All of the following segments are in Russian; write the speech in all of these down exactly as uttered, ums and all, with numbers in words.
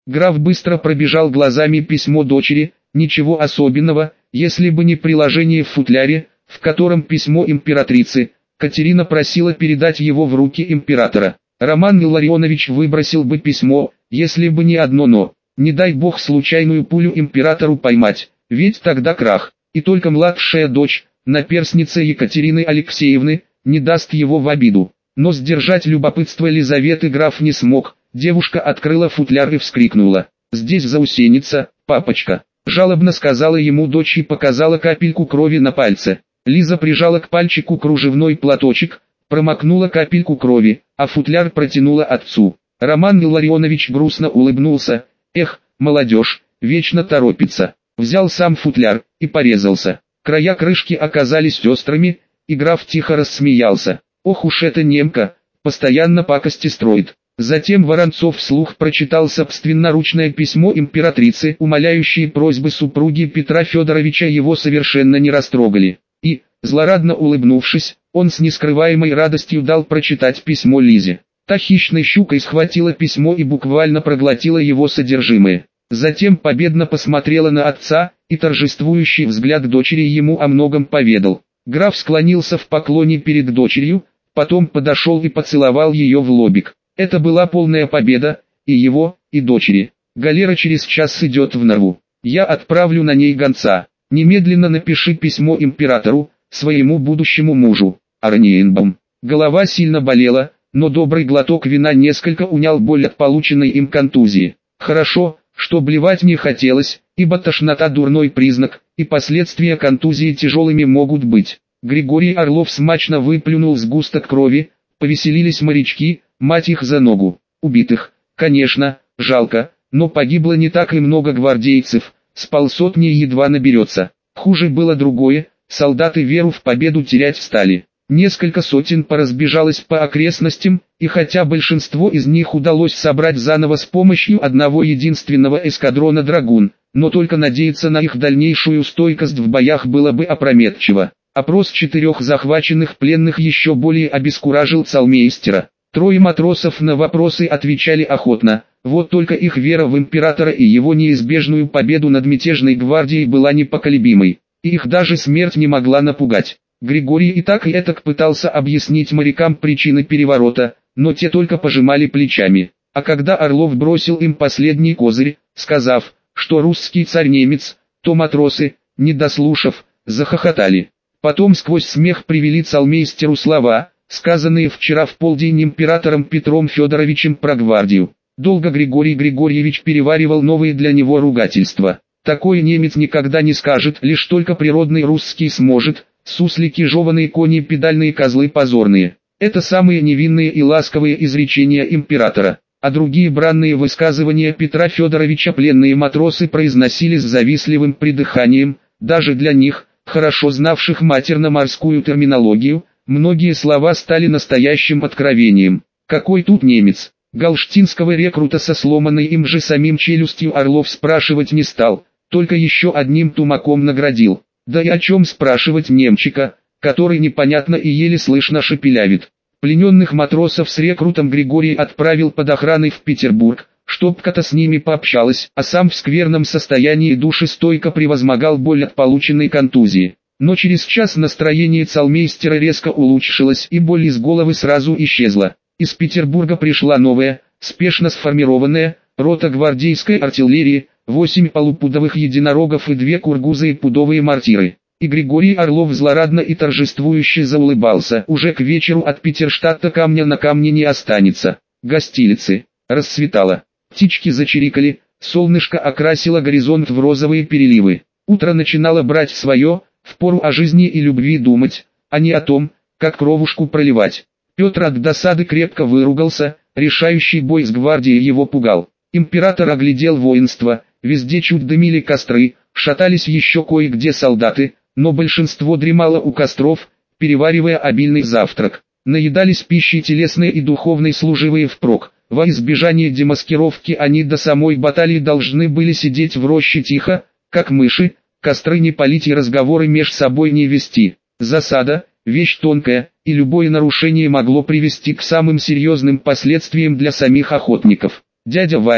Граф быстро пробежал глазами письмо дочери, ничего особенного, если бы не приложение в футляре, в котором письмо императрицы. Катерина просила передать его в руки императора. Роман Илларионович выбросил бы письмо, если бы не одно «но». Не дай бог случайную пулю императору поймать, ведь тогда крах. И только младшая дочь, наперсница Екатерины Алексеевны, не даст его в обиду. Но сдержать любопытство Лизаветы граф не смог. Девушка открыла футляр и вскрикнула: «Здесь заусеница, папочка!» Жалобно сказала ему дочь и показала капельку крови на пальце. Лиза прижала к пальчику кружевной платочек, промокнула капельку крови, а футляр протянула отцу. Роман Илларионович грустно улыбнулся: «Эх, молодежь, вечно торопится». Взял сам футляр и порезался. Края крышки оказались острыми, и граф тихо рассмеялся. «Ох уж эта немка, постоянно пакости строит». Затем Воронцов вслух прочитал собственноручное письмо императрицы, умоляющие просьбы супруги Петра Федоровича его совершенно не растрогали. И, злорадно улыбнувшись, он с нескрываемой радостью дал прочитать письмо Лизе. Та хищной щукой схватила письмо и буквально проглотила его содержимое. Затем победно посмотрела на отца, и торжествующий взгляд дочери ему о многом поведал. Граф склонился в поклоне перед дочерью, потом подошел и поцеловал ее в лобик. Это была полная победа, и его, и дочери. Галера через час идет в Нарву. Я отправлю на ней гонца. Немедленно напиши письмо императору, своему будущему мужу, Арниенбам. Голова сильно болела, но добрый глоток вина несколько унял боль от полученной им контузии. Хорошо, что блевать не хотелось, ибо тошнота дурной признак, и последствия контузии тяжелыми могут быть. Григорий Орлов смачно выплюнул сгусток крови, повеселились морячки, мать их за ногу. Убитых, конечно, жалко, но погибло не так и много гвардейцев, с полсотни едва наберется. Хуже было другое, солдаты веру в победу терять стали. Несколько сотен поразбежалось по окрестностям, и хотя большинство из них удалось собрать заново с помощью одного единственного эскадрона «Драгун», но только надеяться на их дальнейшую стойкость в боях было бы опрометчиво. Опрос четырех захваченных пленных еще более обескуражил цалмейстера. Трое матросов на вопросы отвечали охотно, вот только их вера в императора и его неизбежную победу над мятежной гвардией была непоколебимой, и их даже смерть не могла напугать. Григорий и так и этак пытался объяснить морякам причины переворота, но те только пожимали плечами. А когда Орлов бросил им последний козырь, сказав, что русский царь-немец, то матросы, не дослушав, захохотали. Потом сквозь смех привели цалмейстеру слова, сказанные вчера в полдень императором Петром Федоровичем про гвардию. Долго Григорий Григорьевич переваривал новые для него ругательства. Такой немец никогда не скажет, лишь только природный русский сможет. Суслики, жеваные кони, педальные козлы позорные. Это самые невинные и ласковые изречения императора. А другие бранные высказывания Петра Федоровича пленные матросы произносили с завистливым придыханием. Даже для них, хорошо знавших матерно-морскую терминологию, многие слова стали настоящим откровением. Какой тут немец? Галштинского рекрута со сломанной им же самим челюстью Орлов спрашивать не стал, только еще одним тумаком наградил. Да и о чем спрашивать немчика, который непонятно и еле слышно шепелявит. Плененных матросов с рекрутом Григорий отправил под охраной в Петербург, чтоб Ката с ними пообщалась, а сам в скверном состоянии души стойко превозмогал боль от полученной контузии. Но через час настроение цалмейстера резко улучшилось и боль из головы сразу исчезла. Из Петербурга пришла новая, спешно сформированная, рота гвардейской артиллерии, восемь полупудовых единорогов и две кургузы и пудовые мортиры. И Григорий Орлов злорадно и торжествующе заулыбался. Уже к вечеру от Петерштадта камня на камне не останется. Гостилицы. Рассветало. Птички зачирикали, солнышко окрасило горизонт в розовые переливы. Утро начинало брать свое, впору о жизни и любви думать, а не о том, как кровушку проливать. Петр от досады крепко выругался, решающий бой с гвардией его пугал. Император оглядел воинство, везде чуть дымили костры, шатались еще кое-где солдаты, но большинство дремало у костров, переваривая обильный завтрак. Наедались пищей телесной и духовной служивые впрок. Во избежание демаскировки они до самой баталии должны были сидеть в роще тихо, как мыши, костры не палить и разговоры меж собой не вести. Засада – вещь тонкая, и любое нарушение могло привести к самым серьезным последствиям для самих охотников. Дядя Ваня,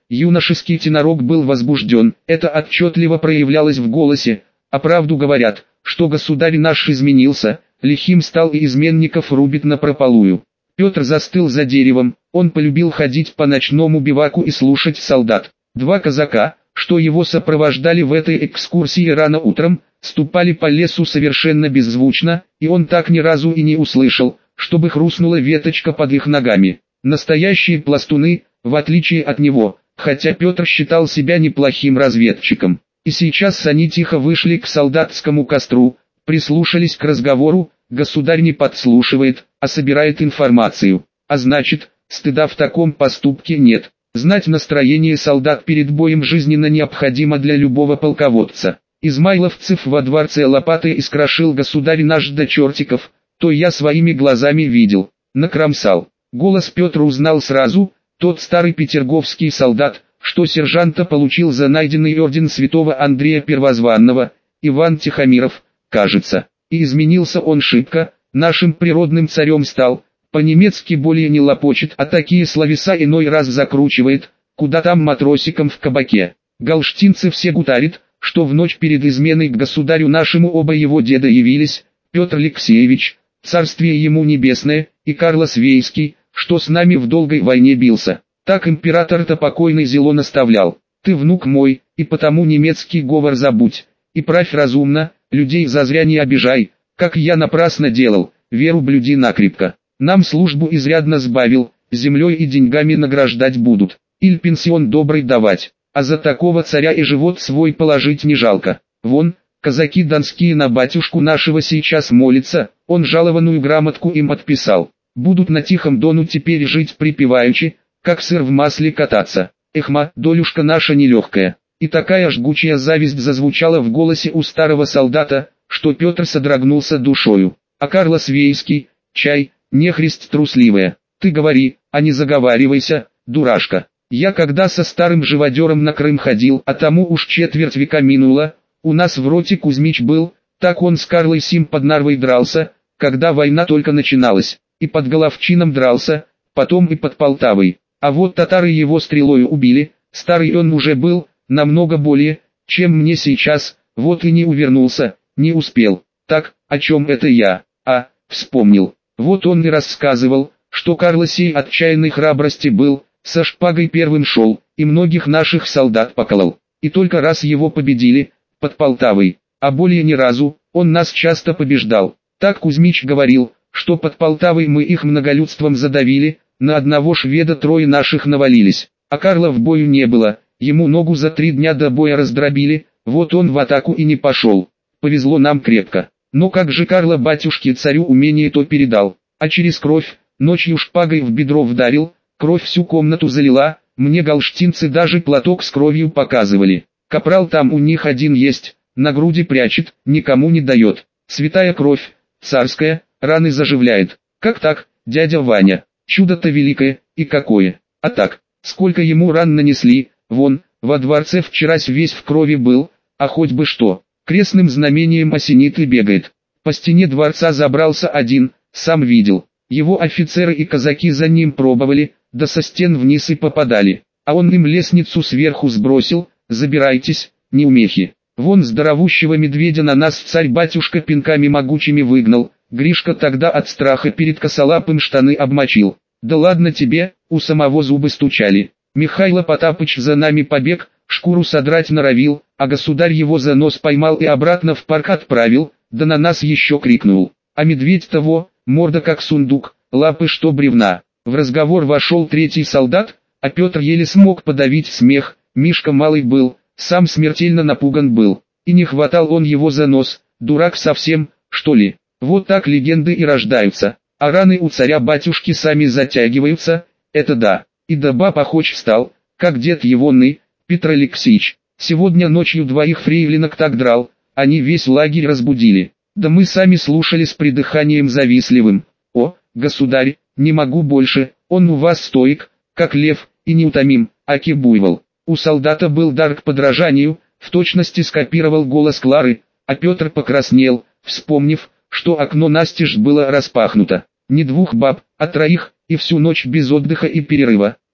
юношеский тенорок был возбужден, это отчетливо проявлялось в голосе, а правду говорят, что государь наш изменился, лихим стал и изменников рубит напропалую. Петр застыл за деревом, он полюбил ходить по ночному биваку и слушать солдат. Два казака, что его сопровождали в этой экскурсии рано утром, ступали по лесу совершенно беззвучно, и он так ни разу и не услышал, чтобы хрустнула веточка под их ногами. Настоящие пластуны, в отличие от него, хотя Петр считал себя неплохим разведчиком. И сейчас они тихо вышли к солдатскому костру, прислушались к разговору, государь не подслушивает, а собирает информацию. А значит, стыда в таком поступке нет. Знать настроение солдат перед боем жизненно необходимо для любого полководца. Измайловцев во дворце лопатой искрошил государь наш до чертиков, то я своими глазами видел, накромсал. Голос Петр узнал сразу, тот старый петерговский солдат, что сержанта получил за найденный орден святого Андрея Первозванного, Иван Тихомиров, кажется. И изменился он шибко, нашим природным царем стал, по-немецки более не лопочет, а такие словеса иной раз закручивает, куда там матросиком в кабаке. Галштинцы все гутарит, что в ночь перед изменой к государю нашему оба его деда явились, Петр Алексеевич, царствие ему небесное, и Карлос Вейский, что с нами в долгой войне бился. Так император-то покойный зело наставлял: ты внук мой, и потому немецкий говор забудь, и правь разумно, людей зазря не обижай, как я напрасно делал, веру блюди накрепко. Нам службу изрядно сбавил, землей и деньгами награждать будут, иль пенсион добрый давать, а за такого царя и живот свой положить не жалко. Вон, казаки донские на батюшку нашего сейчас молятся, он жалованную грамотку им отписал. Будут на Тихом Дону теперь жить припеваючи, как сыр в масле кататься. Эхма, долюшка наша нелегкая. И такая жгучая зависть зазвучала в голосе у старого солдата, что Петр содрогнулся душою. А Карлос Вейский, чай, нехрист трусливая. Ты говори, а не заговаривайся, дурашка. Я когда со старым живодером на Крым ходил, а тому уж четверть века минуло, у нас в роте Кузьмич был, так он с Карлой сим под Нарвой дрался, когда война только начиналась, и под Головчином дрался, потом и под Полтавой. А вот татары его стрелою убили, старый он уже был, намного более, чем мне сейчас, вот и не увернулся, не успел. Так, о чем это я? А, вспомнил. Вот он и рассказывал, что Карло сей отчаянной храбрости был, со шпагой первым шел, и многих наших солдат поколол. И только раз его победили, под Полтавой, а более ни разу, он нас часто побеждал. Так Кузьмич говорил, что под Полтавой мы их многолюдством задавили, на одного шведа трое наших навалились, а Карла в бою не было, ему ногу за три дня до боя раздробили, вот он в атаку и не пошел. Повезло нам крепко. Но как же Карло батюшке царю умение то передал, а через кровь, ночью шпагой в бедро вдарил, кровь всю комнату залила, мне галштинцы даже платок с кровью показывали. Капрал там у них один есть, на груди прячет, никому не дает. Святая кровь, царская, раны заживляет. Как так, дядя Ваня? Чудо-то великое, и какое. А так, сколько ему ран нанесли, вон, во дворце вчерась весь в крови был, а хоть бы что, крестным знамением осенит и бегает. По стене дворца забрался один, сам видел. Его офицеры и казаки за ним пробовали, да со стен вниз и попадали. А он им лестницу сверху сбросил, забирайтесь, неумехи. Вон здоровущего медведя на нас царь-батюшка пинками могучими выгнал. Гришка тогда от страха перед косолапым штаны обмочил. Да ладно тебе, у самого зубы стучали. Михайло Потапыч за нами побег, шкуру содрать норовил, а государь его за нос поймал и обратно в парк отправил, да на нас еще крикнул. А медведь того, морда как сундук, лапы что бревна. В разговор вошел третий солдат, а Петр еле смог подавить смех. Мишка малый был, сам смертельно напуган был, и не хватал он его за нос, дурак совсем, что ли. Вот так легенды и рождаются, а раны у царя-батюшки сами затягиваются, это да. И до баб охоч встал, как дед егоный, Петр Алексеевич. Сегодня ночью двоих фрейлинок так драл, они весь лагерь разбудили. Да мы сами слушали с придыханием завистливым. О, государь, не могу больше, он у вас стоик, как лев, и неутомим, аки буйвол. У солдата был дар к подражанию, в точности скопировал голос Клары, а Петр покраснел, вспомнив, что окно настежь было распахнуто. Не двух баб, а троих, и всю ночь без отдыха и перерыва.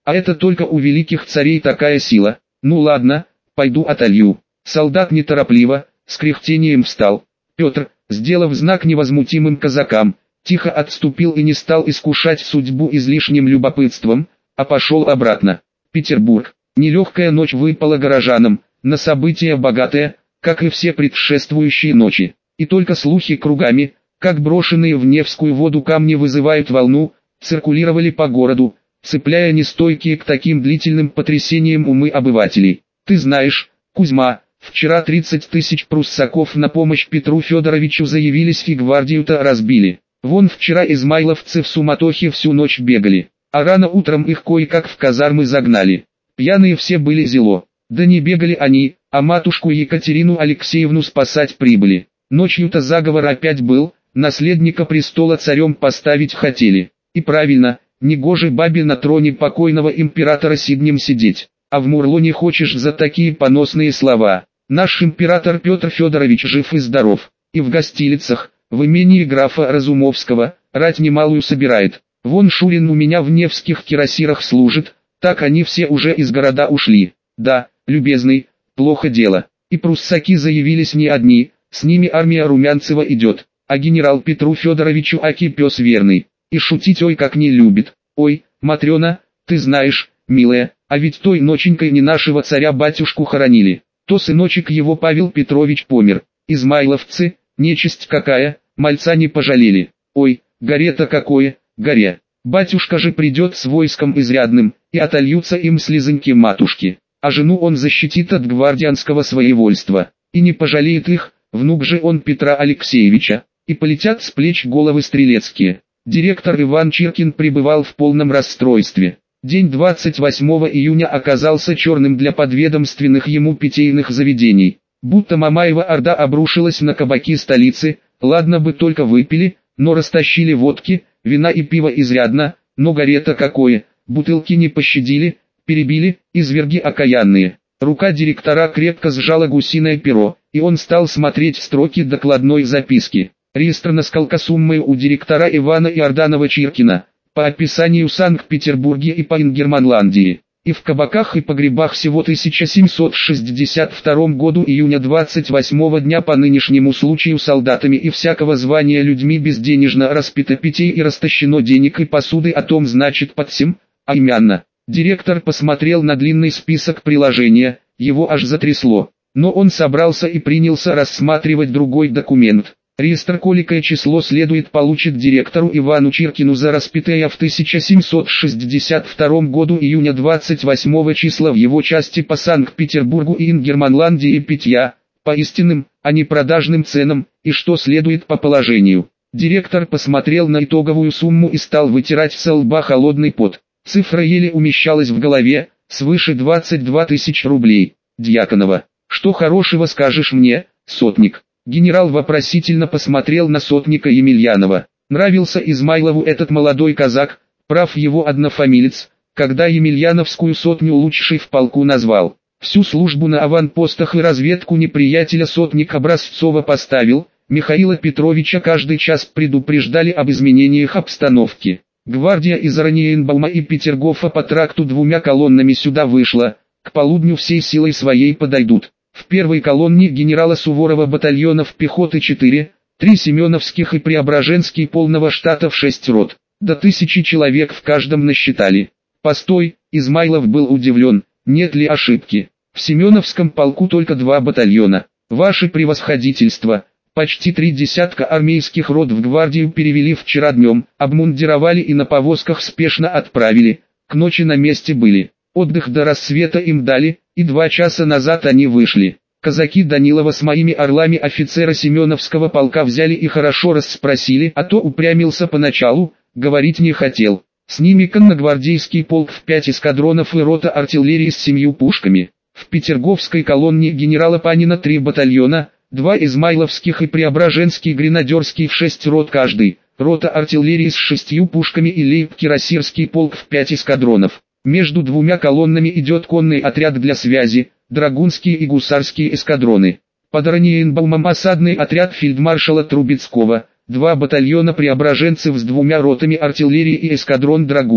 А это только у великих царей такая сила. Ну ладно, пойду отолью. Солдат неторопливо, с кряхтением встал. Петр, сделав знак невозмутимым казакам, тихо отступил и не стал искушать судьбу излишним любопытством, а пошел обратно. Петербург. Нелегкая ночь выпала горожанам, на события богатая, как и все предшествующие ночи. И только слухи кругами, как брошенные в Невскую воду камни вызывают волну, циркулировали по городу, цепляя нестойкие к таким длительным потрясениям умы обывателей. Ты знаешь, Кузьма, вчера тридцать тысяч пруссаков на помощь Петру Федоровичу заявились и гвардию-то разбили. Вон вчера измайловцы в суматохе всю ночь бегали, а рано утром их кое-как в казармы загнали. Пьяные все были зело. Да не бегали они, а матушку Екатерину Алексеевну спасать прибыли. Ночью-то заговор опять был, наследника престола царем поставить хотели. И правильно, негоже бабе на троне покойного императора Сиднем сидеть. А в Мурлоне хочешь за такие поносные слова. Наш император Петр Федорович жив и здоров. И в гостилицах, в имении графа Разумовского, рать немалую собирает. Вон Шурин у меня в Невских кирасирах служит, так они все уже из города ушли. Да, любезный, плохо дело. И пруссаки заявились не одни, с ними армия Румянцева идет, а генерал Петру Федоровичу аки пес верный. И шутить ой как не любит. Ой, Матрена, ты знаешь, милая, а ведь той ноченькой не нашего царя-батюшку хоронили. То сыночек его Павел Петрович помер. Измайловцы, нечисть какая, мальца не пожалели. Ой, горе-то какое, горе. Батюшка же придет с войском изрядным, и отольются им слезоньки матушки. А жену он защитит от гвардианского своевольства. И не пожалеет их, внук же он Петра Алексеевича. И полетят с плеч головы стрелецкие. Директор Иван Чиркин пребывал в полном расстройстве. День двадцать восьмого июня оказался черным для подведомственных ему питейных заведений. Будто Мамаева орда обрушилась на кабаки столицы, ладно бы только выпили, но растащили водки, вина и пива изрядно, но горе-то какое, бутылки не пощадили, перебили, изверги окаянные. Рука директора крепко сжала гусиное перо, и он стал смотреть строки докладной записки. Реестр насколько суммы у директора Ивана Иорданова Чиркина, по описанию в Санкт-Петербурге и по Ингерманландии, и в кабаках и погребах всего тысяча семьсот шестьдесят втором году июня двадцать восьмого дня по нынешнему случаю солдатами и всякого звания людьми безденежно распито питей и растащено денег и посуды, о том значит под сим, а именно. Директор посмотрел на длинный список приложения, его аж затрясло, но он собрался и принялся рассматривать другой документ. Реестр коликое число следует получит директору Ивану Чиркину за распятое в тысяча семьсот шестьдесят втором году июня двадцать восьмого числа в его части по Санкт-Петербургу и Ингерманландии питья, по истинным, а не продажным ценам, и что следует по положению. Директор посмотрел на итоговую сумму и стал вытирать со лба холодный пот. Цифра еле умещалась в голове, свыше двадцать два тысяч рублей. Дьяконова, что хорошего скажешь мне, сотник? Генерал вопросительно посмотрел на сотника Емельянова. Нравился Измайлову этот молодой казак, прав его однофамилец, когда Емельяновскую сотню лучшей в полку назвал. Всю службу на аванпостах и разведку неприятеля сотник образцово поставил, Михаила Петровича каждый час предупреждали об изменениях обстановки. Гвардия из Ораниенбаума и Петергофа по тракту двумя колоннами сюда вышла, к полудню всей силой своей подойдут. В первой колонне генерала Суворова батальонов пехоты четыре, три семеновских и преображенский полного штата в шесть рот, до тысячи человек в каждом насчитали. Постой, Измайлов был удивлен, нет ли ошибки. В Семеновском полку только два батальона. Ваше превосходительство, почти три десятка армейских рот в гвардию перевели вчера днем, обмундировали и на повозках спешно отправили, к ночи на месте были. Отдых до рассвета им дали, и два часа назад они вышли. Казаки Данилова с моими орлами офицера Семеновского полка взяли и хорошо расспросили, а то упрямился поначалу, говорить не хотел. С ними конногвардейский полк в пять эскадронов и рота артиллерии с семью пушками. В Петерговской колонне генерала Панина три батальона, два измайловских и преображенский гренадерский в шесть рот каждый, рота артиллерии с шестью пушками и лейб-кирасирский полк в пять эскадронов. Между двумя колоннами идет конный отряд для связи, драгунские и гусарские эскадроны. Под Ораниенбаумом осадный отряд фельдмаршала Трубецкого, два батальона преображенцев с двумя ротами артиллерии и эскадрон драгун.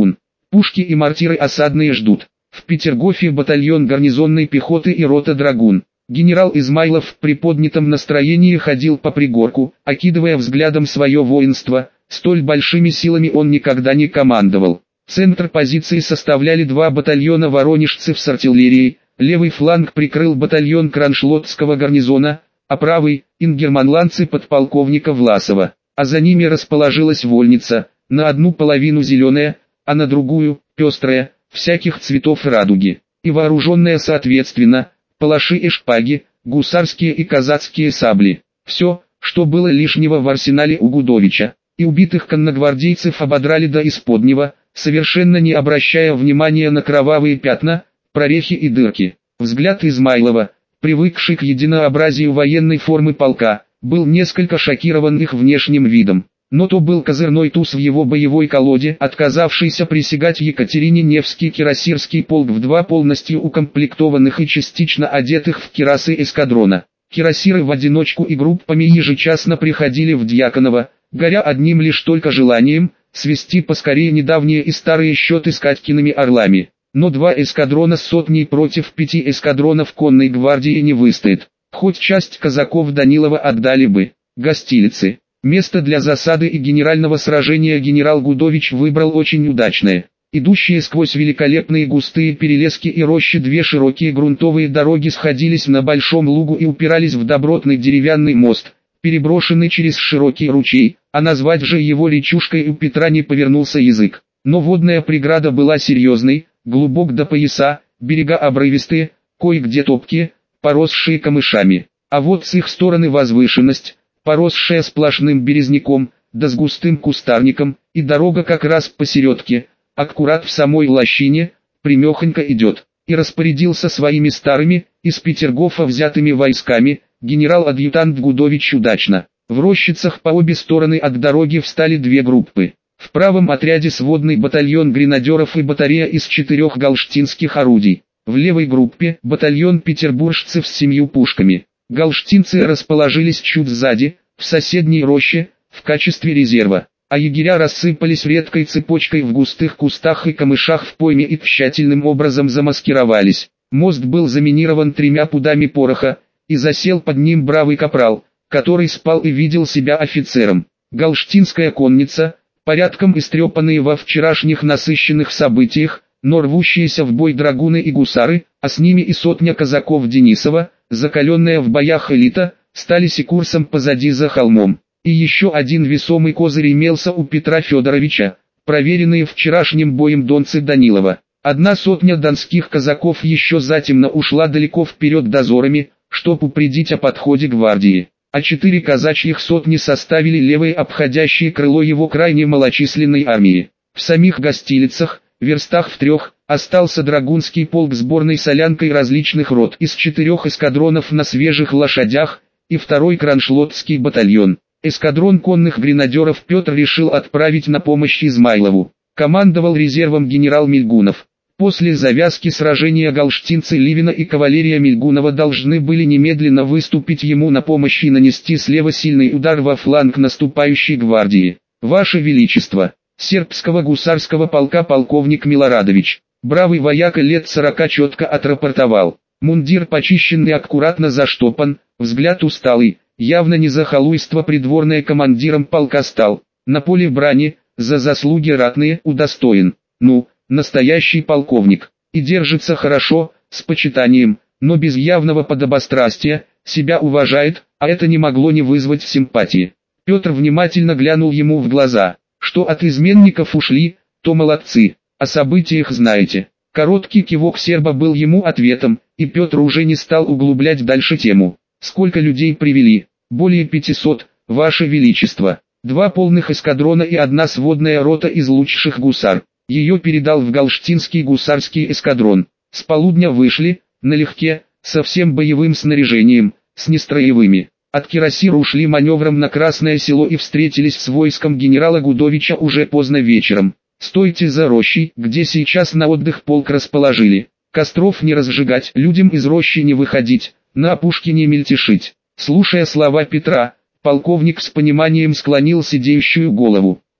Пушки и мортиры осадные ждут. В Петергофе батальон гарнизонной пехоты и рота драгун. Генерал Измайлов в приподнятом настроении ходил по пригорку, окидывая взглядом свое воинство. Столь большими силами он никогда не командовал. Центр позиции составляли два батальона воронежцев с артиллерией, левый фланг прикрыл батальон Кронштадтского гарнизона, а правый – ингерманландцы подполковника Власова. А за ними расположилась вольница, на одну половину зеленая, а на другую – пестрая, всяких цветов радуги, и вооруженная соответственно, палаши и шпаги, гусарские и казацкие сабли. Все, что было лишнего в арсенале у Гудовича, и убитых конногвардейцев ободрали до исподнего, совершенно не обращая внимания на кровавые пятна, прорехи и дырки. Взгляд Измайлова, привыкший к единообразию военной формы полка, был несколько шокирован их внешним видом. Но то был козырной туз в его боевой колоде, отказавшийся присягать Екатерине Невский кирасирский полк в два полностью укомплектованных и частично одетых в кирасы эскадрона. Кирасиры в одиночку и группами ежечасно приходили в Дьяконово, горя одним лишь только желанием свести поскорее недавние и старые счеты с Катькиными орлами. Но два эскадрона с сотней против пяти эскадронов конной гвардии не выстоит. Хоть часть казаков Данилова отдали бы. Гостилицы. Место для засады и генерального сражения генерал Гудович выбрал очень удачное. Идущие сквозь великолепные густые перелески и рощи две широкие грунтовые дороги сходились на большом лугу и упирались в добротный деревянный мост, переброшенный через широкий ручей, а назвать же его речушкой у Петра не повернулся язык. Но водная преграда была серьезной, глубок до пояса, берега обрывистые, кое-где топкие, поросшие камышами. А вот с их стороны возвышенность, поросшая сплошным березняком, да с густым кустарником, и дорога как раз посередке, аккурат в самой лощине, примехонько идет. И распорядился своими старыми, из Петергофа взятыми войсками, генерал-адъютант Гудович удачно. В рощицах по обе стороны от дороги встали две группы. В правом отряде сводный батальон гренадеров и батарея из четырех галштинских орудий. В левой группе батальон петербуржцев с семью пушками. Галштинцы расположились чуть сзади, в соседней роще, в качестве резерва, а егеря рассыпались редкой цепочкой в густых кустах и камышах в пойме и тщательным образом замаскировались. Мост был заминирован тремя пудами пороха, и засел под ним бравый капрал, который спал и видел себя офицером. Галштинская конница, порядком истрепанные во вчерашних насыщенных событиях, но рвущиеся в бой драгуны и гусары, а с ними и сотня казаков Денисова, закаленная в боях элита, стали секурсом позади за холмом. И еще один весомый козырь имелся у Петра Федоровича, проверенные вчерашним боем донцы Данилова. Одна сотня донских казаков еще затемно ушла далеко вперед дозорами, чтоб упредить о подходе гвардии, а четыре казачьих сотни составили левое обходящее крыло его крайне малочисленной армии. В самих гостилицах, верстах в трех, остался драгунский полк сборной солянкой различных рот из четырех эскадронов на свежих лошадях, и второй кронштадтский батальон. Эскадрон конных гренадеров Петр решил отправить на помощь Измайлову. Командовал резервом генерал Мильгунов. После завязки сражения галштинцы Ливина и кавалерия Мильгунова должны были немедленно выступить ему на помощь и нанести слева сильный удар во фланг наступающей гвардии. «Ваше Величество!» Сербского гусарского полка полковник Милорадович, бравый вояка лет сорока, четко отрапортовал. Мундир почищенный, аккуратно заштопан, взгляд усталый, явно не за халуйство придворное командиром полка стал. На поле брани, за заслуги ратные, удостоен. Ну, настоящий полковник. И держится хорошо, с почитанием, но без явного подобострастия, себя уважает, а это не могло не вызвать симпатии. Петр внимательно глянул ему в глаза. Что от изменников ушли, то молодцы, о событиях знаете. Короткий кивок серба был ему ответом, и Петр уже не стал углублять дальше тему. Сколько людей привели? Более пятисот, Ваше Величество. Два полных эскадрона и одна сводная рота из лучших гусар. Ее передал в Галштинский гусарский эскадрон. С полудня вышли, налегке, со всем боевым снаряжением, с нестроевыми. От Кирасира ушли маневром на Красное Село и встретились с войском генерала Гудовича уже поздно вечером. Стойте за рощей, где сейчас на отдых полк расположили. Костров не разжигать, людям из рощи не выходить, на опушке не мельтешить. Слушая слова Петра, полковник с пониманием склонил сидеющую голову.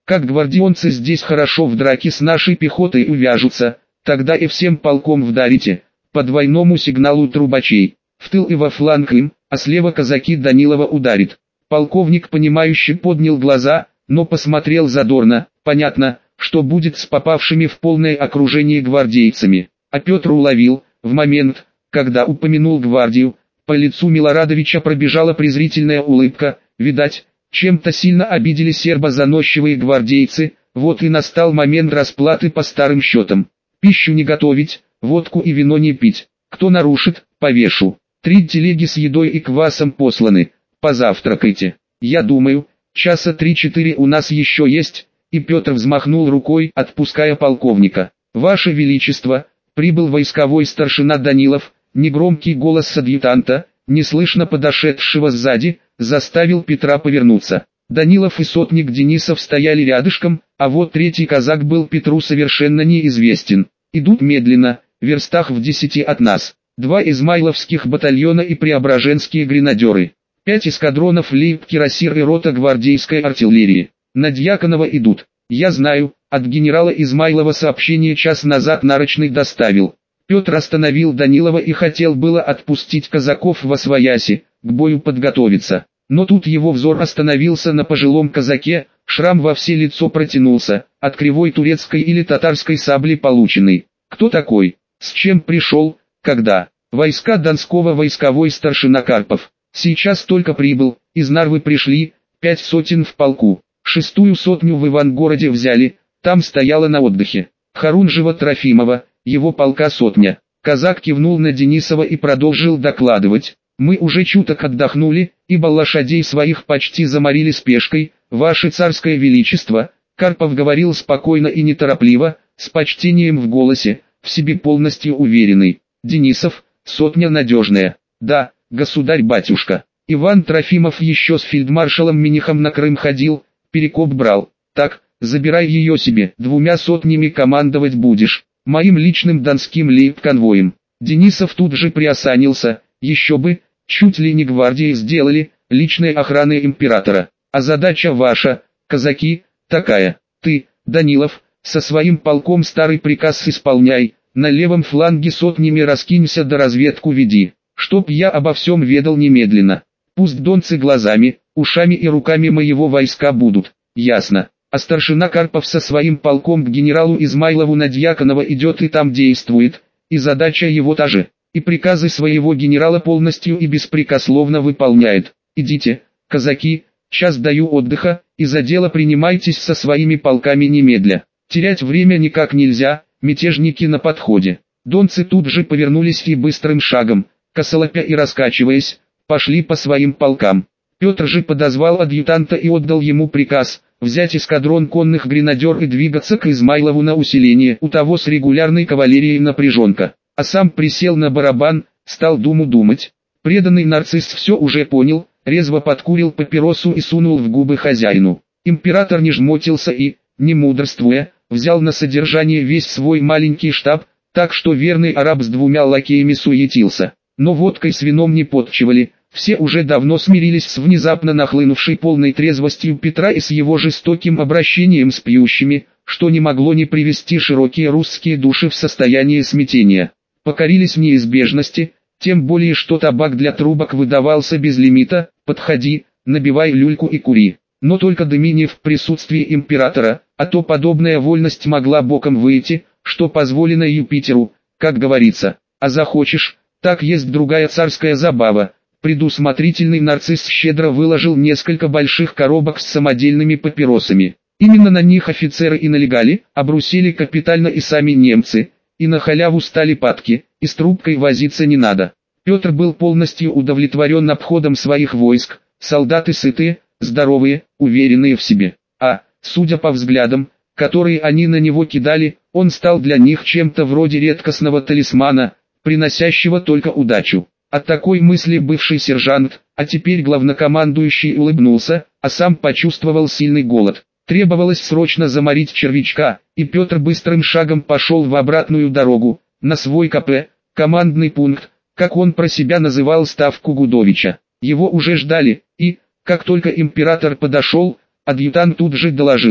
Как гвардионцы здесь хорошо в драке с нашей пехотой увяжутся, тогда и всем полком вдарите, по двойному сигналу трубачей, в тыл и во фланг им, а слева казаки Данилова ударит. Полковник понимающе поднял глаза, но посмотрел задорно, понятно, что будет с попавшими в полное окружение гвардейцами. А Петр уловил, в момент, когда упомянул гвардию, по лицу Милорадовича пробежала презрительная улыбка, видать, чем-то сильно обидели серба заносчивые гвардейцы, вот и настал момент расплаты по старым счетам. Пищу не готовить, водку и вино не пить, кто нарушит, повешу. Три телеги с едой и квасом посланы, позавтракайте. Я думаю, часа три-четыре у нас еще есть, и Петр взмахнул рукой, отпуская полковника. Ваше Величество, прибыл войсковой старшина Данилов. Негромкий голос адъютанта, неслышно подошедшего сзади, заставил Петра повернуться. Данилов и сотник Денисов стояли рядышком, а вот третий казак был Петру совершенно неизвестен. Идут медленно, верстах в десяти от нас. Два измайловских батальона и преображенские гренадеры. Пять эскадронов лейб-кирасир и рота гвардейской артиллерии. На Дьяконова идут. Я знаю, от генерала Измайлова сообщение час назад нарочный доставил. Петр остановил Данилова и хотел было отпустить казаков восвояси, к бою подготовиться. Но тут его взор остановился на пожилом казаке, шрам во все лицо протянулся, от кривой турецкой или татарской сабли полученный. Кто такой? С чем пришел? Когда? Войска Донского войсковой старшина Карпов. Сейчас только прибыл, из Нарвы пришли, пять сотен в полку. Шестую сотню в Ивангороде взяли, там стояла на отдыхе. Харунжева Трофимова, его полка сотня. Казак кивнул на Денисова и продолжил докладывать. Мы уже чуток отдохнули, ибо лошадей своих почти заморили спешкой. Ваше царское величество, Карпов говорил спокойно и неторопливо, с почтением в голосе, в себе полностью уверенный. Денисов, сотня надежная. Да, государь-батюшка. Иван Трофимов еще с фельдмаршалом Минихом на Крым ходил, Перекоп брал. Так, забирай ее себе, двумя сотнями командовать будешь. Моим личным донским лейб-конвоем. Денисов тут же приосанился, еще бы, чуть ли не гвардии сделали, личной охраны императора. А задача ваша, казаки, такая. Ты, Данилов, со своим полком старый приказ исполняй, на левом фланге сотнями раскинься да разведку веди, чтоб я обо всем ведал немедленно. Пусть донцы глазами, ушами и руками моего войска будут, ясно. А старшина Карпов со своим полком к генералу Измайлову на Дьяконова идет и там действует, и задача его та же, и приказы своего генерала полностью и беспрекословно выполняет. Идите, казаки, час даю отдыха, и за дело принимайтесь со своими полками немедля. Терять время никак нельзя, мятежники на подходе. Донцы тут же повернулись и быстрым шагом, косолопя и раскачиваясь, пошли по своим полкам. Петр же подозвал адъютанта и отдал ему приказ взять эскадрон конных гренадер и двигаться к Измайлову на усиление, у того с регулярной кавалерией напряженка. А сам присел на барабан, стал думу думать. Преданный нарцисс все уже понял, резво подкурил папиросу и сунул в губы хозяину. Император не жмотился и, не мудрствуя, взял на содержание весь свой маленький штаб, так что верный араб с двумя лакеями суетился. Но водкой с вином не подчивали. Все уже давно смирились с внезапно нахлынувшей полной трезвостью Петра и с его жестоким обращением с пьющими, что не могло не привести широкие русские души в состояние смятения. Покорились неизбежности, тем более что табак для трубок выдавался без лимита, подходи, набивай люльку и кури. Но только дыми не в присутствии императора, а то подобная вольность могла боком выйти, что позволено Юпитеру, как говорится. А захочешь, так есть другая царская забава. Предусмотрительный нарцисс щедро выложил несколько больших коробок с самодельными папиросами. Именно на них офицеры и налегали, обрусили капитально и сами немцы, и на халяву стали падки, и с трубкой возиться не надо. Петр был полностью удовлетворен обходом своих войск, солдаты сытые, здоровые, уверенные в себе. А, судя по взглядам, которые они на него кидали, он стал для них чем-то вроде редкостного талисмана, приносящего только удачу. От такой мысли бывший сержант, а теперь главнокомандующий улыбнулся, а сам почувствовал сильный голод. Требовалось срочно заморить червячка, и Петр быстрым шагом пошел в обратную дорогу, на свой КП, командный пункт, как он про себя называл ставку Гудовича. Его уже ждали, и, как только император подошел, адъютант тут же доложил.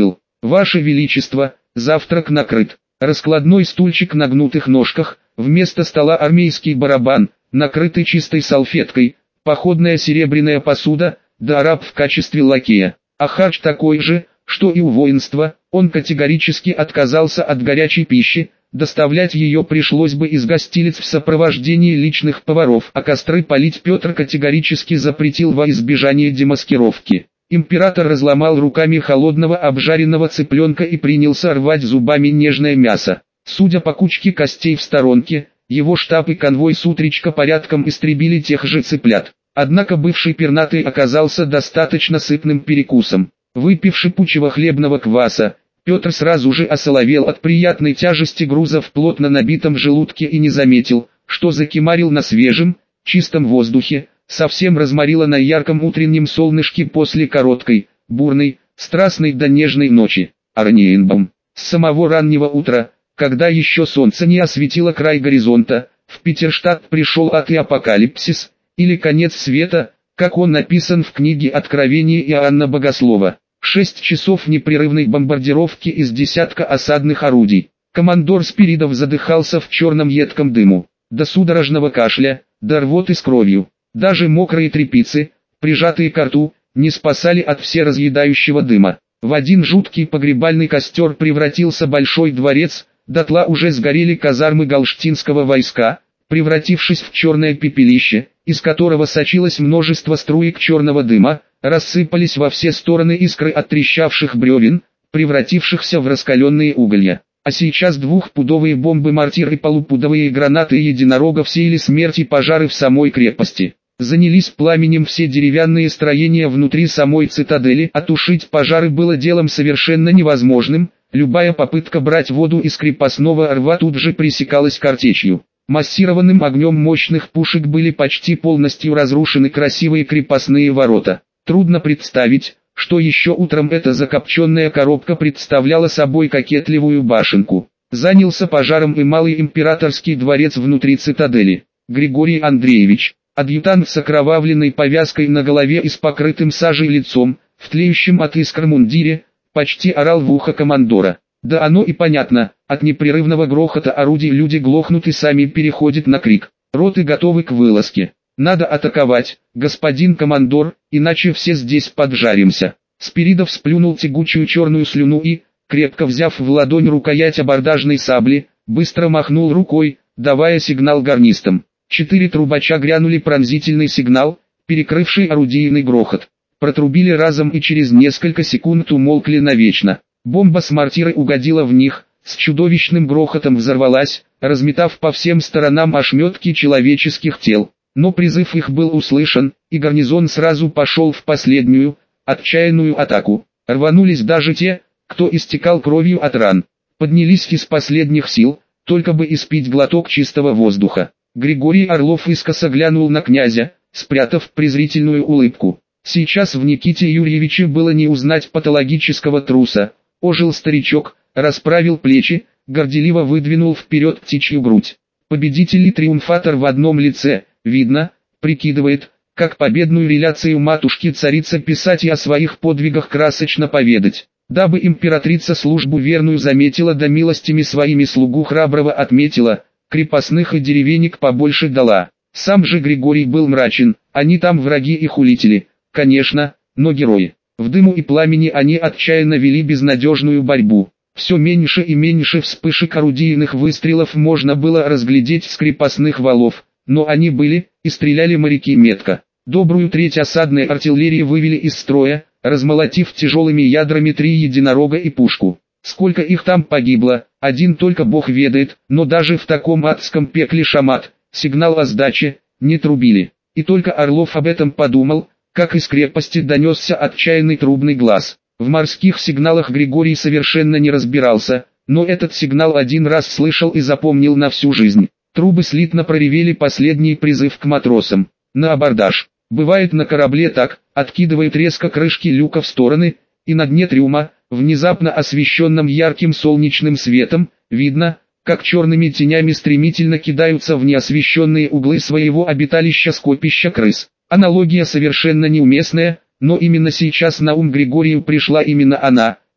«Ваше Величество, завтрак накрыт». Раскладной стульчик на гнутых ножках, вместо стола армейский барабан, накрытый чистой салфеткой, походная серебряная посуда, да араб в качестве лакея. А хадж такой же, что и у воинства, он категорически отказался от горячей пищи, доставлять ее пришлось бы из гостилиц в сопровождении личных поваров, а костры палить Петр категорически запретил во избежание демаскировки. Император разломал руками холодного обжаренного цыпленка и принялся рвать зубами нежное мясо. Судя по кучке костей в сторонке, его штаб и конвой с утречка порядком истребили тех же цыплят. Однако бывший пернатый оказался достаточно сытным перекусом. Выпив шипучего хлебного кваса, Петр сразу же осоловел от приятной тяжести груза в плотно набитом желудке и не заметил, что закимарил на свежем, чистом воздухе, совсем разморило на ярком утреннем солнышке после короткой, бурной, страстной до нежной ночи. Орниенбаум. С самого раннего утра, когда еще солнце не осветило край горизонта, в Петерштадт пришел ад и апокалипсис, или конец света, как он написан в книге Откровения Иоанна Богослова. Шесть часов непрерывной бомбардировки из десятка осадных орудий. Командор Спиридов задыхался в черном едком дыму, до судорожного кашля, до рвоты с кровью. Даже мокрые тряпицы, прижатые к рту, не спасали от всеразъедающего дыма. В один жуткий погребальный костер превратился большой дворец, дотла уже сгорели казармы галштинского войска, превратившись в черное пепелище, из которого сочилось множество струек черного дыма, рассыпались во все стороны искры от трещавших бревен, превратившихся в раскаленные уголья. А сейчас двухпудовые бомбы-мортир и полупудовые гранаты единорогов сеяли смерть и пожары в самой крепости. Занялись пламенем все деревянные строения внутри самой цитадели, а тушить пожары было делом совершенно невозможным, любая попытка брать воду из крепостного рва тут же пресекалась картечью. Массированным огнем мощных пушек были почти полностью разрушены красивые крепостные ворота. Трудно представить, что еще утром эта закопченная коробка представляла собой кокетливую башенку. Занялся пожаром и малый императорский дворец внутри цитадели. Григорий Андреевич, адъютант с окровавленной повязкой на голове и с покрытым сажей лицом, в тлеющем от искр мундире, почти орал в ухо командора. Да оно и понятно, от непрерывного грохота орудий люди глохнут и сами переходят на крик. Роты готовы к вылазке. Надо атаковать, господин командор, иначе все здесь поджаримся. Спиридов сплюнул тягучую черную слюну и, крепко взяв в ладонь рукоять абордажной сабли, быстро махнул рукой, давая сигнал гарнистам. Четыре трубача грянули пронзительный сигнал, перекрывший орудийный грохот. Протрубили разом и через несколько секунд умолкли навечно. Бомба с мортиры угодила в них, с чудовищным грохотом взорвалась, разметав по всем сторонам ошметки человеческих тел. Но призыв их был услышан, и гарнизон сразу пошел в последнюю, отчаянную атаку. Рванулись даже те, кто истекал кровью от ран. Поднялись из последних сил, только бы испить глоток чистого воздуха. Григорий Орлов искоса глянул на князя, спрятав презрительную улыбку. Сейчас в Никите Юрьевиче было не узнать патологического труса. Ожил старичок, расправил плечи, горделиво выдвинул вперед птичью грудь. Победитель и триумфатор в одном лице, видно, прикидывает, как победную реляцию матушки-царица писать и о своих подвигах красочно поведать. Дабы императрица службу верную заметила да милостями своими слугу храброго отметила, крепостных и деревенек побольше дала. Сам же Григорий был мрачен, они там враги и хулители, конечно, но герои. В дыму и пламени они отчаянно вели безнадежную борьбу. Все меньше и меньше вспышек орудийных выстрелов можно было разглядеть с крепостных валов, но они были, и стреляли моряки метко. Добрую треть осадной артиллерии вывели из строя, размолотив тяжелыми ядрами три единорога и пушку. Сколько их там погибло, один только Бог ведает, но даже в таком адском пекле шамат, сигнал о сдаче, не трубили. И только Орлов об этом подумал, как из крепости донесся отчаянный трубный глаз. В морских сигналах Григорий совершенно не разбирался, но этот сигнал один раз слышал и запомнил на всю жизнь. Трубы слитно проревели последний призыв к матросам. На абордаж. Бывает на корабле так, откидывает резко крышки люка в стороны, и на дне трюма, внезапно освещенном ярким солнечным светом, видно, как черными тенями стремительно кидаются в неосвещенные углы своего обиталища скопища крыс. Аналогия совершенно неуместная, но именно сейчас на ум Григорию пришла именно она,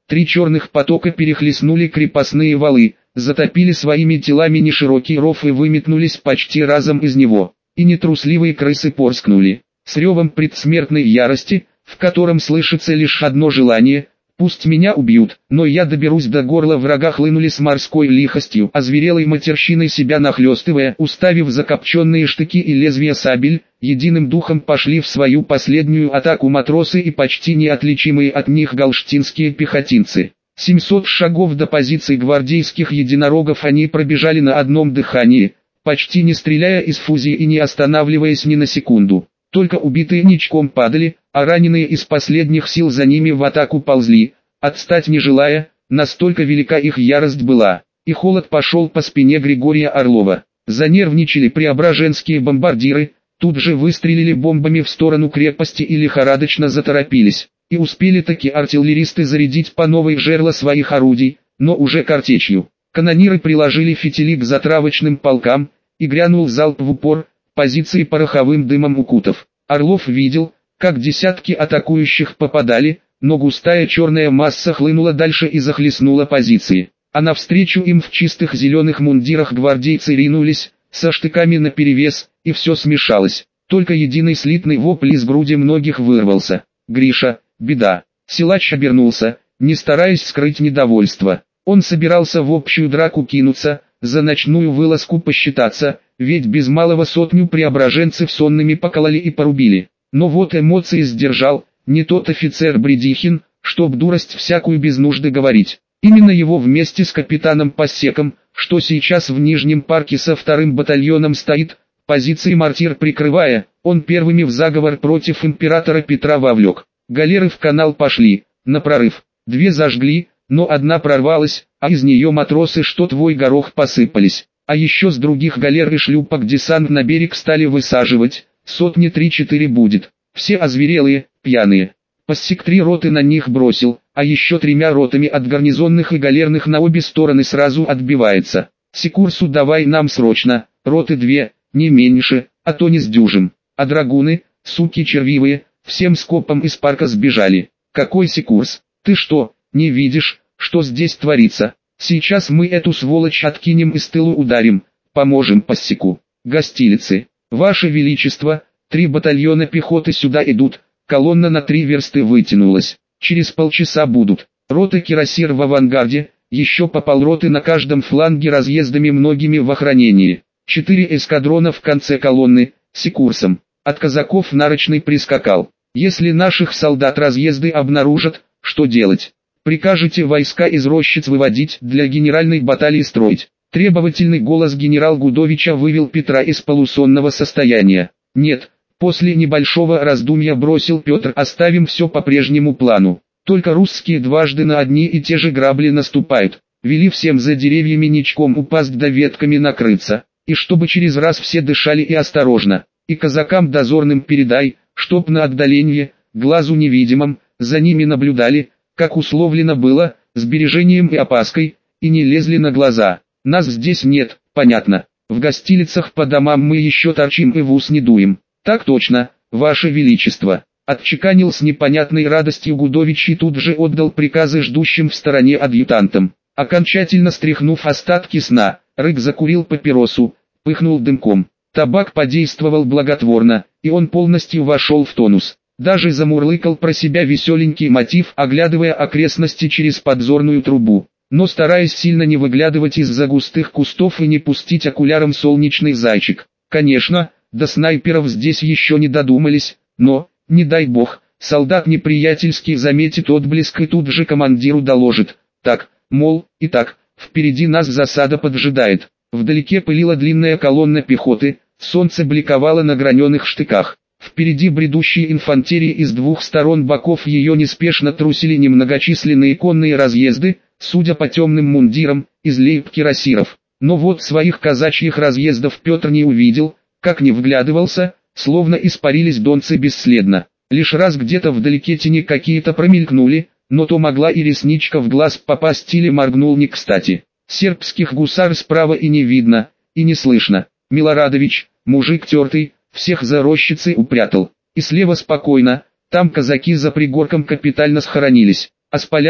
Три черных потока перехлестнули крепостные валы, затопили своими телами неширокий ров и выметнулись почти разом из него. И нетрусливые крысы порскнули, с ревом предсмертной ярости, в котором слышится лишь одно желание – пусть меня убьют, но я доберусь до горла врага. Хлынули с морской лихостью, озверелой матерщиной себя нахлестывая, уставив закопченные штыки и лезвия сабель, единым духом пошли в свою последнюю атаку матросы и почти неотличимые от них галштинские пехотинцы. семьсот шагов до позиций гвардейских единорогов они пробежали на одном дыхании, почти не стреляя из фузии и не останавливаясь ни на секунду. Только убитые ничком падали, а раненые из последних сил за ними в атаку ползли, отстать не желая, настолько велика их ярость была. И холод пошел по спине Григория Орлова. Занервничали преображенские бомбардиры, тут же выстрелили бомбами в сторону крепости и лихорадочно заторопились. И успели таки артиллеристы зарядить по новой жерла своих орудий, но уже картечью. Канониры приложили фитили к затравочным полкам, и грянул залп в упор, позиции пороховым дымом укутав. Орлов видел, как десятки атакующих попадали, но густая черная масса хлынула дальше и захлестнула позиции. А навстречу им в чистых зеленых мундирах гвардейцы ринулись, со штыками наперевес, и все смешалось. Только единый слитный вопль из груди многих вырвался. «Гриша, беда!» Силач обернулся, не стараясь скрыть недовольство. Он собирался в общую драку кинуться, за ночную вылазку посчитаться, ведь без малого сотню преображенцев сонными покололи и порубили. Но вот эмоции сдержал, не тот офицер Бредихин, чтоб дурость всякую без нужды говорить. Именно его вместе с капитаном Пассеком, что сейчас в Нижнем парке со вторым батальоном стоит, позиции мортир прикрывая, он первыми в заговор против императора Петра вовлек. Галеры в канал пошли, на прорыв, две зажгли, но одна прорвалась, а из нее матросы что твой горох посыпались. А еще с других галер и шлюпок десант на берег стали высаживать, сотни три-четыре будет. Все озверелые, пьяные. Пассек три роты на них бросил, а еще тремя ротами от гарнизонных и галерных на обе стороны сразу отбивается. Секурсу давай нам срочно, роты две, не меньше, а то не сдюжим. А драгуны, суки червивые, всем скопом из парка сбежали. Какой Секурс? Ты что, не видишь, что здесь творится? Сейчас мы эту сволочь откинем и с тылу ударим, поможем Пассеку. Гостилицы, Ваше Величество, три батальона пехоты сюда идут, колонна на три версты вытянулась, через полчаса будут. Роты кирасир в авангарде, еще по полроты на каждом фланге разъездами многими в охранении. Четыре эскадрона в конце колонны, Секурсом. От казаков нарочный прискакал. Если наших солдат разъезды обнаружат, что делать? Прикажете войска из рощиц выводить, для генеральной баталии строить. Требовательный голос генерал Гудовича вывел Петра из полусонного состояния. Нет, после небольшого раздумья бросил Петр, оставим все по прежнему плану. Только русские дважды на одни и те же грабли наступают. Вели всем за деревьями ничком упасть да ветками накрыться, и чтобы через раз все дышали и осторожно. И казакам дозорным передай, чтоб на отдалении, глазу невидимом, за ними наблюдали, как условлено было, с бережением и опаской, и не лезли на глаза. Нас здесь нет, понятно. В гостилицах по домам мы еще торчим и в ус не дуем. Так точно, Ваше Величество. Отчеканил с непонятной радостью Гудович и тут же отдал приказы ждущим в стороне адъютантам. Окончательно стряхнув остатки сна, Рык закурил папиросу, пыхнул дымком. Табак подействовал благотворно, и он полностью вошел в тонус. Даже замурлыкал про себя веселенький мотив, оглядывая окрестности через подзорную трубу, но стараясь сильно не выглядывать из-за густых кустов и не пустить окуляром солнечный зайчик. Конечно, до снайперов здесь еще не додумались, но, не дай бог, солдат неприятельский заметит отблеск и тут же командиру доложит. Так, мол, и так, впереди нас засада поджидает. Вдалеке пылила длинная колонна пехоты, солнце бликовало на граненых штыках. Впереди бредущие инфантерии из двух сторон боков ее неспешно трусили немногочисленные конные разъезды, судя по темным мундирам, из лейб-кирасиров. Но вот своих казачьих разъездов Петр не увидел, как не вглядывался, словно испарились донцы бесследно. Лишь раз где-то вдалеке тени какие-то промелькнули, но то могла и ресничка в глаз попасть или моргнул не кстати. Сербских гусар справа и не видно, и не слышно. Милорадович, мужик тертый, всех за рощицей упрятал. И слева спокойно, там казаки за пригорком капитально схоронились. А с поля,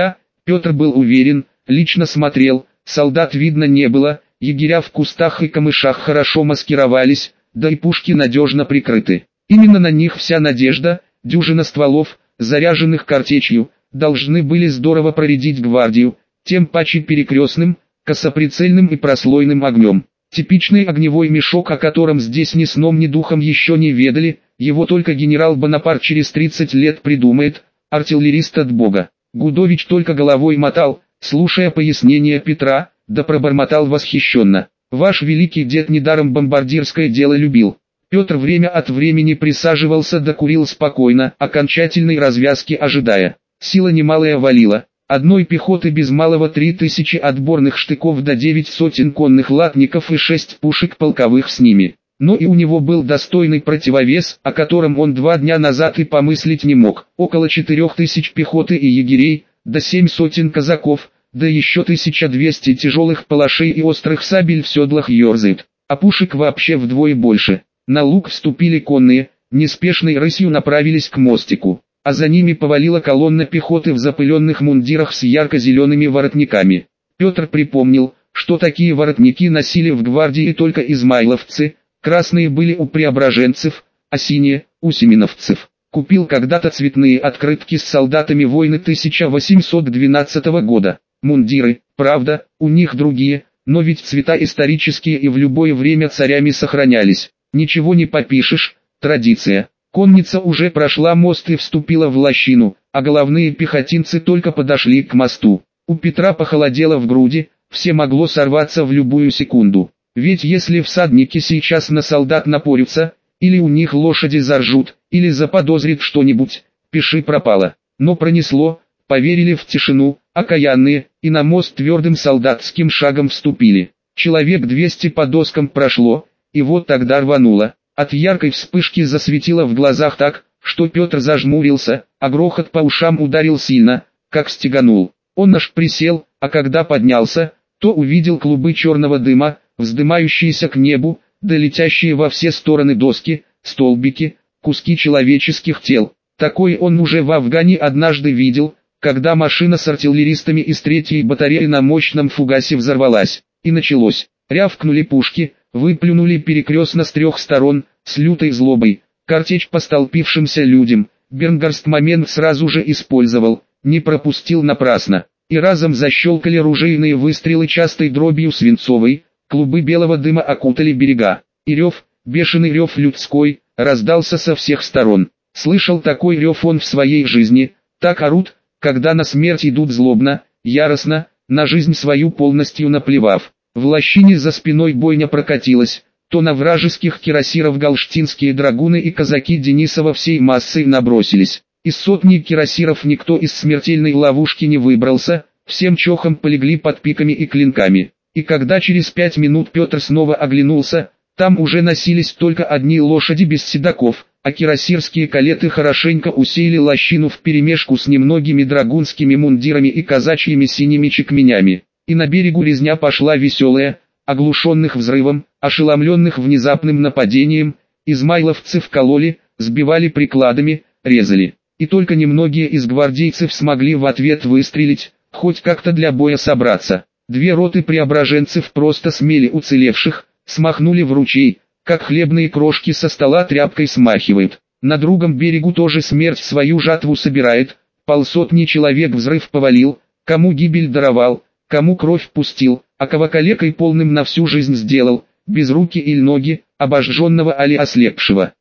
Петр был уверен, лично смотрел, солдат видно не было, егеря в кустах и камышах хорошо маскировались, да и пушки надежно прикрыты. Именно на них вся надежда, дюжина стволов, заряженных картечью, должны были здорово проредить гвардию, тем паче перекрестным, косоприцельным и прослойным огнем. Типичный огневой мешок, о котором здесь ни сном ни духом еще не ведали, его только генерал Бонапарт через тридцать лет придумает, артиллерист от бога. Гудович только головой мотал, слушая пояснения Петра, да пробормотал восхищенно: «Ваш великий дед недаром бомбардирское дело любил». Петр время от времени присаживался да курил спокойно, окончательной развязки ожидая. Сила немалая валила. Одной пехоты без малого три тысячи отборных штыков до девять сотен конных латников и шесть пушек полковых с ними. Но и у него был достойный противовес, о котором он два дня назад и помыслить не мог. Около четырех тысяч пехоты и егерей, до семь сотен казаков, да еще тысяча двести тяжелых палашей и острых сабель в седлах ерзает. А пушек вообще вдвое больше. На луг вступили конные, неспешной рысью направились к мостику, а за ними повалила колонна пехоты в запыленных мундирах с ярко-зелеными воротниками. Петр припомнил, что такие воротники носили в гвардии только измайловцы, красные были у преображенцев, а синие – у семеновцев. Купил когда-то цветные открытки с солдатами войны тысяча восемьсот двенадцатого года. Мундиры, правда, у них другие, но ведь цвета исторические и в любое время царями сохранялись. Ничего не попишешь, традиция. Конница уже прошла мост и вступила в лощину, а головные пехотинцы только подошли к мосту. У Петра похолодело в груди, все могло сорваться в любую секунду. Ведь если всадники сейчас на солдат напорются, или у них лошади заржут, или заподозрит что-нибудь, пиши пропало. Но пронесло, поверили в тишину, окаянные, и на мост твердым солдатским шагом вступили. Человек двести по доскам прошло, и вот тогда рвануло. От яркой вспышки засветило в глазах так, что Петр зажмурился, а грохот по ушам ударил сильно, как стеганул. Он аж присел, а когда поднялся, то увидел клубы черного дыма, вздымающиеся к небу, да летящие во все стороны доски, столбики, куски человеческих тел. Такой он уже в Афгане однажды видел, когда машина с артиллеристами из третьей батареи на мощном фугасе взорвалась. И началось. Рявкнули пушки, выплюнули перекрестно с трех сторон, с лютой злобой, картечь по столпившимся людям. Бернгорст момент сразу же использовал, не пропустил напрасно. И разом защелкали ружейные выстрелы частой дробью свинцовой, клубы белого дыма окутали берега. И рев, бешеный рев людской, раздался со всех сторон. Слышал такой рев он в своей жизни, так орут, когда на смерть идут злобно, яростно, на жизнь свою полностью наплевав. В лощине за спиной бойня прокатилась, то на вражеских кирасиров галштинские драгуны и казаки Денисова всей массой набросились. Из сотни кирасиров никто из смертельной ловушки не выбрался, всем чохом полегли под пиками и клинками. И когда через пять минут Петр снова оглянулся, там уже носились только одни лошади без седаков, а кирасирские калеты хорошенько усеяли лощину вперемешку с немногими драгунскими мундирами и казачьими синими чекменями. И на берегу резня пошла веселая, оглушенных взрывом, ошеломленных внезапным нападением, измайловцев кололи, сбивали прикладами, резали. И только немногие из гвардейцев смогли в ответ выстрелить, хоть как-то для боя собраться. Две роты преображенцев просто смели уцелевших, смахнули в ручей, как хлебные крошки со стола тряпкой смахивают. На другом берегу тоже смерть свою жатву собирает, полсотни человек взрыв повалил, кому гибель даровал, кому кровь пустил, а кого калекой полным на всю жизнь сделал, без руки или ноги, обожженного али ослепшего.